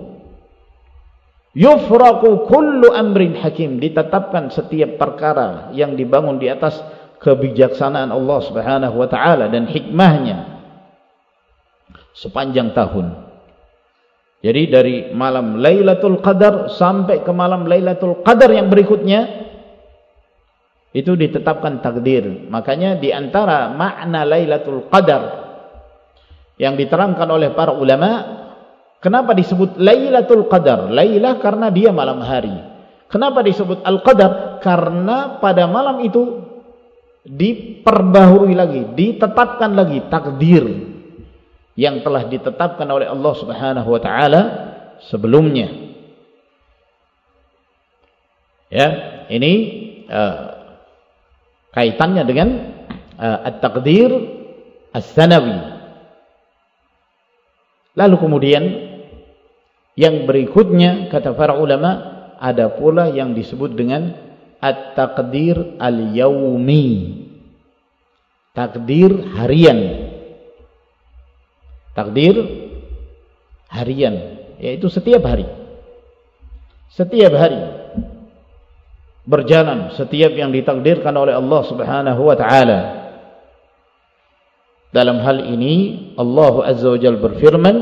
[SPEAKER 1] yufraqu kullu amrin hakim, ditetapkan setiap perkara yang dibangun di atas kebijaksanaan Allah Subhanahu wa taala dan hikmahnya sepanjang tahun. Jadi dari malam Lailatul Qadar sampai ke malam Lailatul Qadar yang berikutnya itu ditetapkan takdir. Makanya di antara makna Lailatul Qadar yang diterangkan oleh para ulama, kenapa disebut Lailatul Qadar? Lailah karena dia malam hari. Kenapa disebut Al-Qadar? Karena pada malam itu diperbaharui lagi, ditetapkan lagi takdir yang telah ditetapkan oleh Allah Subhanahu wa taala sebelumnya. Ya, ini uh, kaitannya dengan uh, at-taqdir as-sanawi. Lalu kemudian yang berikutnya, kata para ulama, ada pula yang disebut dengan at-taqdir al-yaumi, takdir harian. Takdir harian, yaitu setiap hari, setiap hari berjalan setiap yang ditakdirkan oleh Allah Subhanahu wa taala. Dalam hal ini Allah Azza wa Jalla berfirman,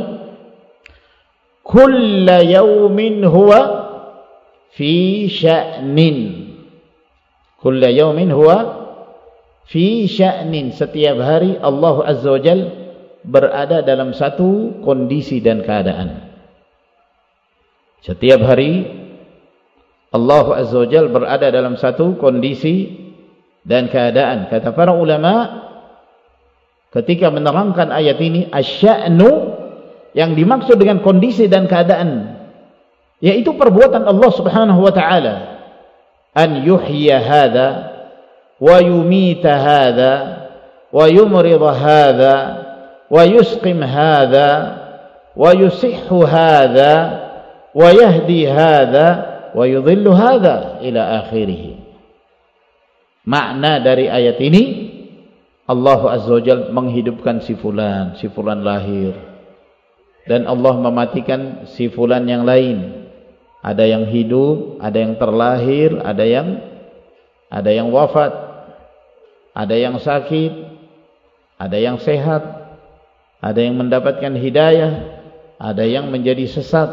[SPEAKER 1] kulla yawmin huwa fi sya'nin. Kulla yawmin huwa fi sya'nin. Setiap hari Allah Azza wa Jalla berada dalam satu kondisi dan keadaan. Setiap hari Allah Azza wa Jalla berada dalam satu kondisi dan keadaan. Kata para ulama ketika menerangkan ayat ini, asy-sya'nu yang dimaksud dengan kondisi dan keadaan yaitu perbuatan Allah Subhanahu wa taala, an yuhyiya hadza wa yumita hadza wa yumrida hadza wa yusqim hadza wa yusihhu hadza wa yahdi hadza wa yudhillu hadza ila akhirih. Makna dari ayat ini Allah Azza wa Jalla menghidupkan si fulan, si fulan lahir, dan Allah mematikan si fulan yang lain. Ada yang hidup, ada yang terlahir, ada yang ada yang wafat, ada yang sakit, ada yang sehat, ada yang mendapatkan hidayah, ada yang menjadi sesat.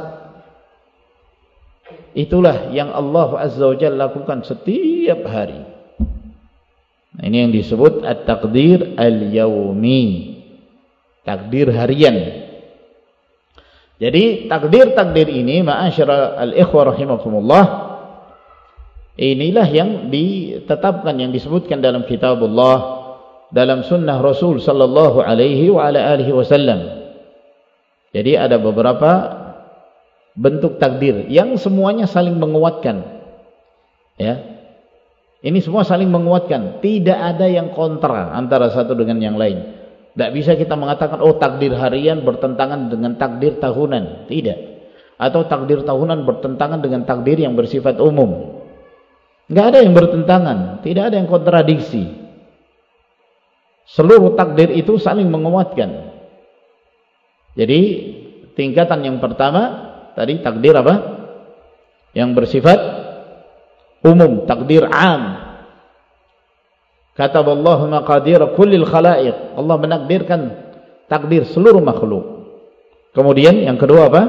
[SPEAKER 1] Itulah yang Allah Azza wa Jalla lakukan setiap hari. Nah, ini yang disebut at-taqdir al-yaumi, takdir harian. Jadi takdir-takdir ini, ma'asyara al-ikhwah rahimakumullah, inilah yang ditetapkan, yang disebutkan dalam kitabullah, dalam sunnah Rasul sallallahu alaihi wa ala alihi wasallam. Jadi ada beberapa bentuk takdir yang semuanya saling menguatkan. Ya. Ini semua saling menguatkan, tidak ada yang kontra antara satu dengan yang lain. Tidak bisa kita mengatakan, oh takdir harian bertentangan dengan takdir tahunan. Tidak. Atau takdir tahunan bertentangan dengan takdir yang bersifat umum. Tidak ada yang bertentangan. Tidak ada yang kontradiksi. Seluruh takdir itu saling menguatkan. Jadi tingkatan yang pertama, tadi takdir apa? Yang bersifat umum, takdir am. Kataballahu maqadir kullil khalaiq. Allah menakdirkan takdir seluruh makhluk. Kemudian yang kedua apa?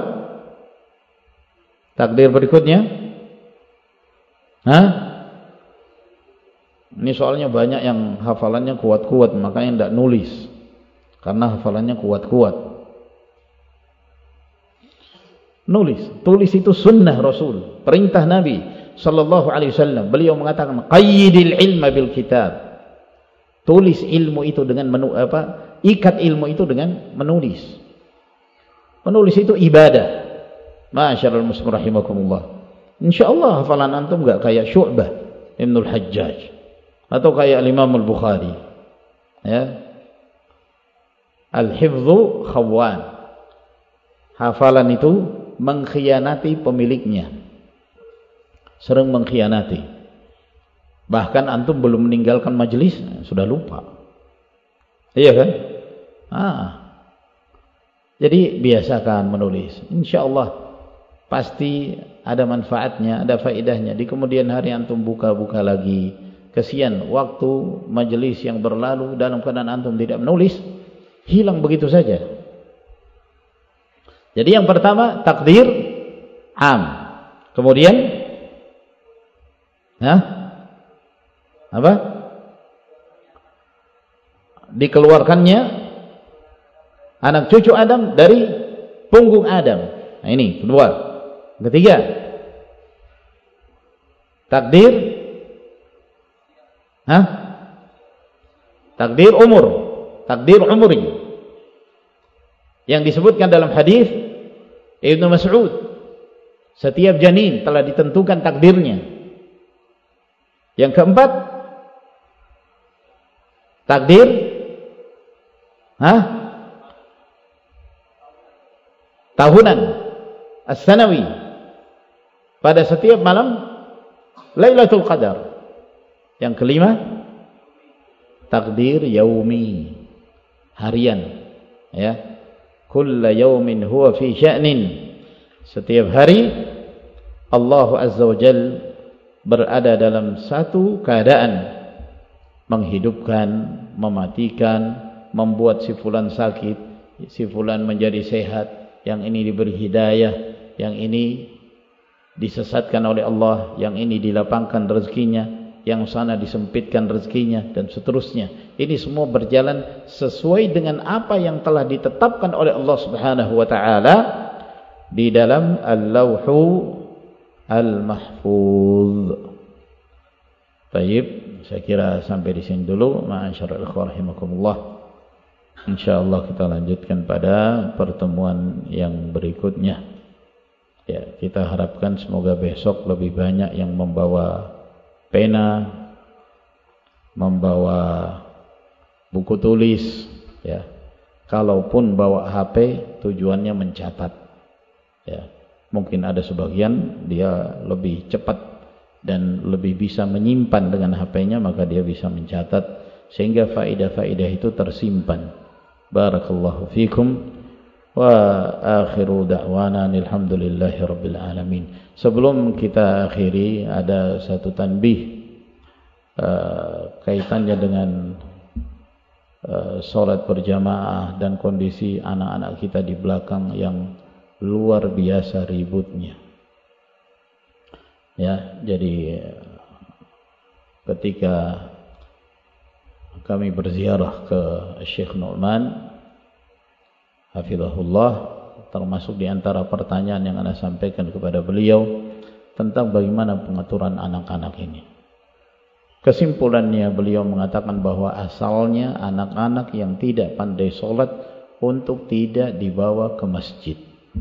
[SPEAKER 1] Takdir berikutnya. Hah? Ini soalnya banyak yang hafalannya kuat-kuat, makanya tidak nulis. Karena hafalannya kuat-kuat. Nulis, tulis itu sunnah Rasul, perintah Nabi sallallahu alaihi wasallam. Beliau mengatakan, qayyidil ilma bil kitab. Tulis ilmu itu dengan menu, apa? Ikat ilmu itu dengan menulis. Menulis itu ibadah. Masyaallah muslim rahimakumullah. Insyaallah hafalan antum enggak kayak Syu'bah Ibnul Hajjaj atau kayak Imam Al-Bukhari. Ya. Al-hifdzu khawan. Hafalan itu mengkhianati pemiliknya. Sering mengkhianati. Bahkan antum belum meninggalkan majelis sudah lupa. Iya kan? Ah. Jadi biasakan menulis. Insyaallah pasti ada manfaatnya, ada faedahnya. Di kemudian hari antum buka-buka lagi. Kesian waktu majelis yang berlalu dalam keadaan antum tidak menulis, hilang begitu saja. Jadi yang pertama takdir am. Kemudian nah, apa? Dikeluarkannya anak cucu Adam dari punggung Adam. Nah ini kedua. Ketiga, takdir Hah? Takdir umur, takdir umri. Yang disebutkan dalam hadis Ibnu Mas'ud, setiap janin telah ditentukan takdirnya. Yang keempat, takdir Hah? Tahunan as-sanawi pada setiap malam Lailatul Qadar. Yang kelima, takdir yaumi, harian, ya. Kulla yaumin huwa fi sya'nin. Setiap hari Allah Azza wa Jalla berada dalam satu keadaan, menghidupkan, mematikan, membuat si fulan sakit, si fulan menjadi sehat, yang ini diberi hidayah, yang ini disesatkan oleh Allah, yang ini dilapangkan rezekinya, yang sana disempitkan rezekinya, dan seterusnya. Ini semua berjalan sesuai dengan apa yang telah ditetapkan oleh Allah Subhanahu wa taala di dalam Al-Lauhu Al-Mahfuz. Baik, saya kira sampai di sini dulu. Ma'asyiral ikhwah rahimakumullah. Insyaallah kita lanjutkan pada pertemuan yang berikutnya. Ya, kita harapkan semoga besok lebih banyak yang membawa pena, membawa buku tulis, ya. Kalaupun bawa H P, tujuannya mencatat, ya. Mungkin ada sebagian dia lebih cepat dan lebih bisa menyimpan dengan H P-nya, maka dia bisa mencatat sehingga faedah-faedah itu tersimpan. Barakallahu fikum. Wa akhiru da'wana alhamdulillahi rabbil alamin. Sebelum kita akhiri, ada satu tanbih uh, kaitannya dengan uh, salat berjamaah dan kondisi anak-anak kita di belakang yang luar biasa ributnya. Ya, jadi ketika kami berziarah ke Syekh Nu'man hafizahullah, termasuk di antara pertanyaan yang Anda sampaikan kepada beliau tentang bagaimana pengaturan anak-anak ini. Kesimpulannya beliau mengatakan bahwa asalnya anak-anak yang tidak pandai sholat untuk tidak dibawa ke masjid.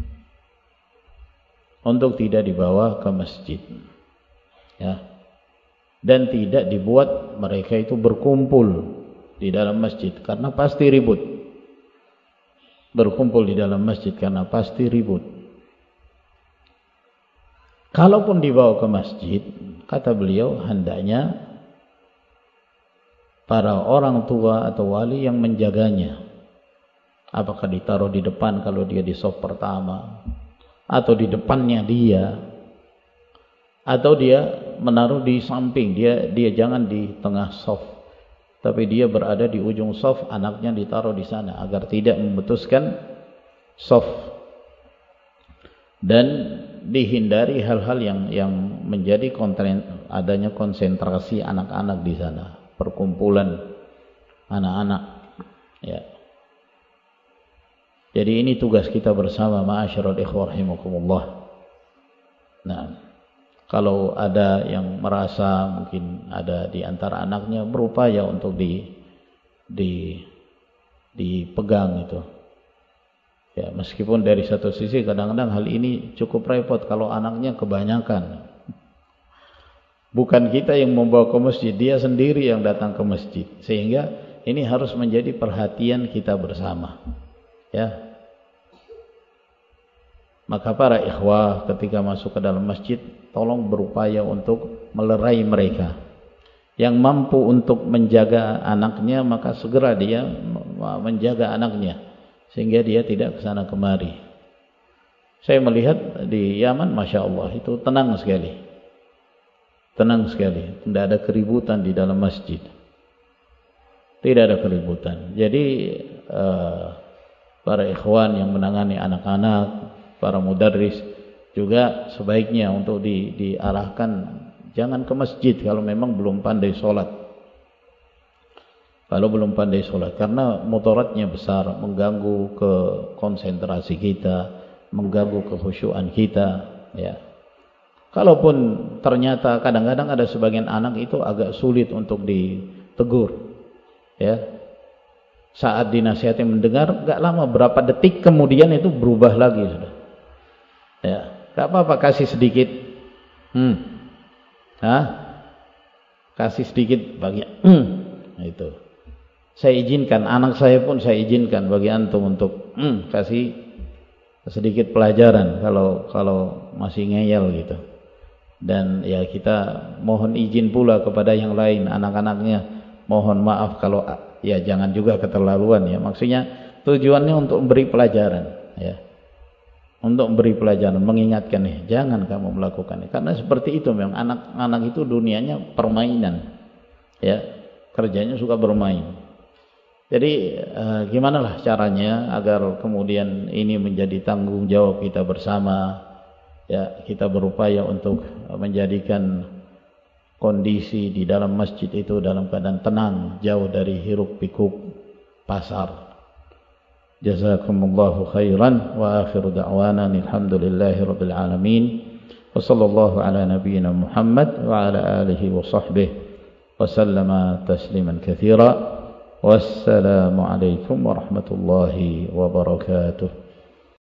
[SPEAKER 1] Untuk tidak dibawa ke masjid. Ya. Dan tidak dibuat mereka itu berkumpul di dalam masjid karena pasti ribut. Berkumpul di dalam masjid karena pasti ribut. Kalaupun dibawa ke masjid, kata beliau, hendaknya para orang tua atau wali yang menjaganya. Apakah ditaruh di depan kalau dia di saf pertama, atau di depannya dia, atau dia menaruh di samping, dia dia jangan di tengah saf, tapi dia berada di ujung saf, anaknya ditaruh di sana agar tidak memutuskan saf, dan dihindari hal-hal yang yang menjadi konten, adanya konsentrasi anak-anak di sana, perkumpulan anak-anak. Ya. Jadi ini tugas kita bersama, ma'asyiral ikhwah rahimakumullah. Nah, kalau ada yang merasa mungkin ada di antara anaknya, berupaya untuk di di dipegang itu. Ya, meskipun dari satu sisi kadang-kadang hal ini cukup repot kalau anaknya kebanyakan. Bukan kita yang membawa ke masjid, dia sendiri yang datang ke masjid. Sehingga ini harus menjadi perhatian kita bersama. Ya. Maka para ikhwah ketika masuk ke dalam masjid, tolong berupaya untuk melerai mereka. Yang mampu untuk menjaga anaknya, maka segera dia menjaga anaknya sehingga dia tidak ke sana kemari. Saya melihat di Yaman, masya Allah, itu tenang sekali, tenang sekali, tidak ada keributan di dalam masjid, tidak ada keributan. Jadi uh, para ikhwan yang menangani anak-anak, para mudarris juga sebaiknya untuk di, diarahkan jangan ke masjid kalau memang belum pandai sholat. Kalau belum pandai sholat, karena mudaratnya besar, mengganggu ke konsentrasi kita, mengganggu kekhusyuan kita. Ya. Kalaupun ternyata kadang-kadang ada sebagian anak itu agak sulit untuk ditegur, ya. Saat dinasihati mendengar, gak lama berapa detik kemudian itu berubah lagi sudah. Ya, gak apa-apa kasih sedikit, hmm, Hah? kasih sedikit bagi, hmm, itu. Saya izinkan, anak saya pun saya izinkan bagi antum untuk hmm, kasih sedikit pelajaran kalau kalau masih ngeyel gitu. Dan ya kita mohon izin pula kepada yang lain, anak-anaknya mohon maaf kalau ya jangan juga keterlaluan ya. Maksudnya tujuannya untuk memberi pelajaran ya. Untuk memberi pelajaran, mengingatkan nih, jangan kamu melakukan ini. Karena seperti itu memang anak-anak itu dunianya permainan. Ya, kerjanya suka bermain. Jadi eh, gimana lah caranya agar kemudian ini menjadi tanggung jawab kita bersama. Ya, kita berupaya untuk menjadikan kondisi di dalam masjid itu dalam keadaan tenang, jauh dari hiruk pikuk pasar. Jazakumullahu khairan wa akhiru da'wana alhamdulillahi rabbil alamin. Wa sallallahu ala nabiyyina Muhammad wa ala alihi wa sahbihi wa sallama tasliman katsira. Wassalamu alaikum warahmatullahi wabarakatuh.